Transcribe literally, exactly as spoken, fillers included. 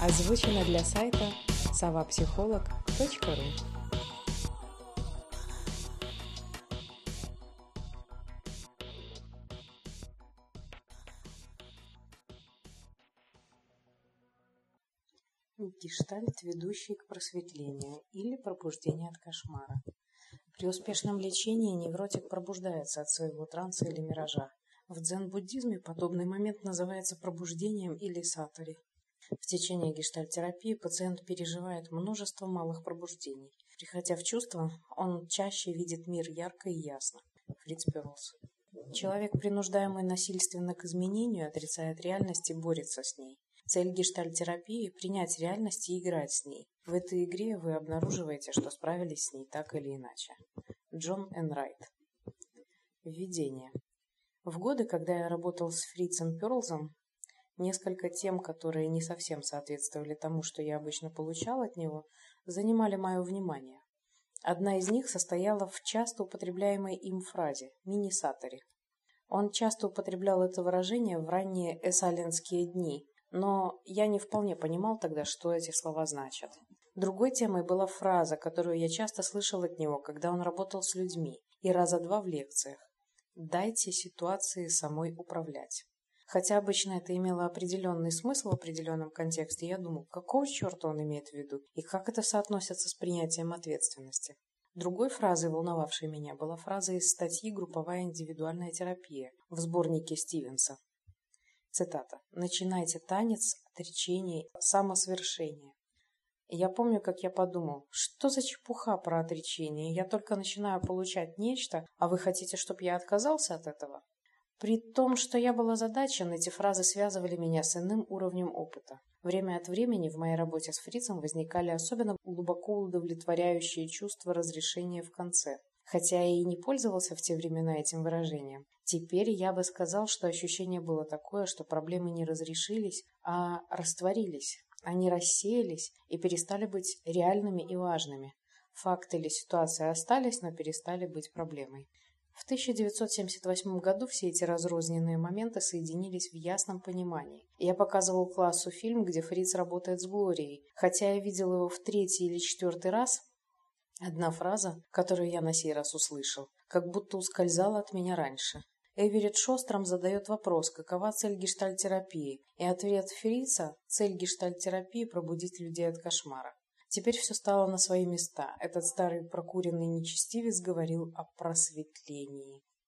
Озвучено для сайта совапсихолог точка ру. Гештальт, ведущий к просветлению или пробуждению от кошмара. При успешном лечении невротик пробуждается от своего транса или миража. В дзен-буддизме подобный момент называется пробуждением или сатори. В течение гештальт-терапии пациент переживает множество малых пробуждений. Приходя в чувство, он чаще видит мир ярко и ясно. Фриц Перлс. Человек, принуждаемый насильственно к изменению, отрицает реальность и борется с ней. Цель гештальт-терапии – принять реальность и играть с ней. В этой игре вы обнаруживаете, что справились с ней так или иначе. Джон Энрайт. Введение. В годы, когда я работал с Фрицем Перлзом, несколько тем, которые не совсем соответствовали тому, что я обычно получал от него, занимали мое внимание. Одна из них состояла в часто употребляемой им фразе «мини-сатори». Он часто употреблял это выражение в ранние эссалинские дни, но я не вполне понимал тогда, что эти слова значат. Другой темой была фраза, которую я часто слышал от него, когда он работал с людьми, и раза два в лекциях. «Дайте ситуации самой управлять». Хотя обычно это имело определенный смысл в определенном контексте, я думал, какого черта он имеет в виду, и как это соотносится с принятием ответственности. Другой фразой, волновавшей меня, была фраза из статьи «Групповая индивидуальная терапия» в сборнике Стивенса. Цитата. «Начинайте танец, отречение, самосвершение». И я помню, как я подумал, что за чепуха про отречение, я только начинаю получать нечто, а вы хотите, чтобы я отказался от этого? При том, что я был озадачен, эти фразы связывали меня с иным уровнем опыта. Время от времени в моей работе с Фрицем возникали особенно глубоко удовлетворяющие чувства разрешения в конце. Хотя я и не пользовался в те времена этим выражением. Теперь я бы сказал, что ощущение было такое, что проблемы не разрешились, а растворились. Они рассеялись и перестали быть реальными и важными. Факты или ситуация остались, но перестали быть проблемой. В тысяча девятьсот семьдесят восьмом году все эти разрозненные моменты соединились в ясном понимании. Я показывал классу фильм, где Фриц работает с Глорией. Хотя я видел его в третий или четвертый раз, одна фраза, которую я на сей раз услышал, как будто ускользала от меня раньше. Эверетт Шостром задает вопрос, какова цель гештальт-терапии, и ответ Фрица – цель гештальт-терапии – пробудить людей от кошмара. Теперь все стало на свои места. Этот старый прокуренный нечестивец говорил о просветлении.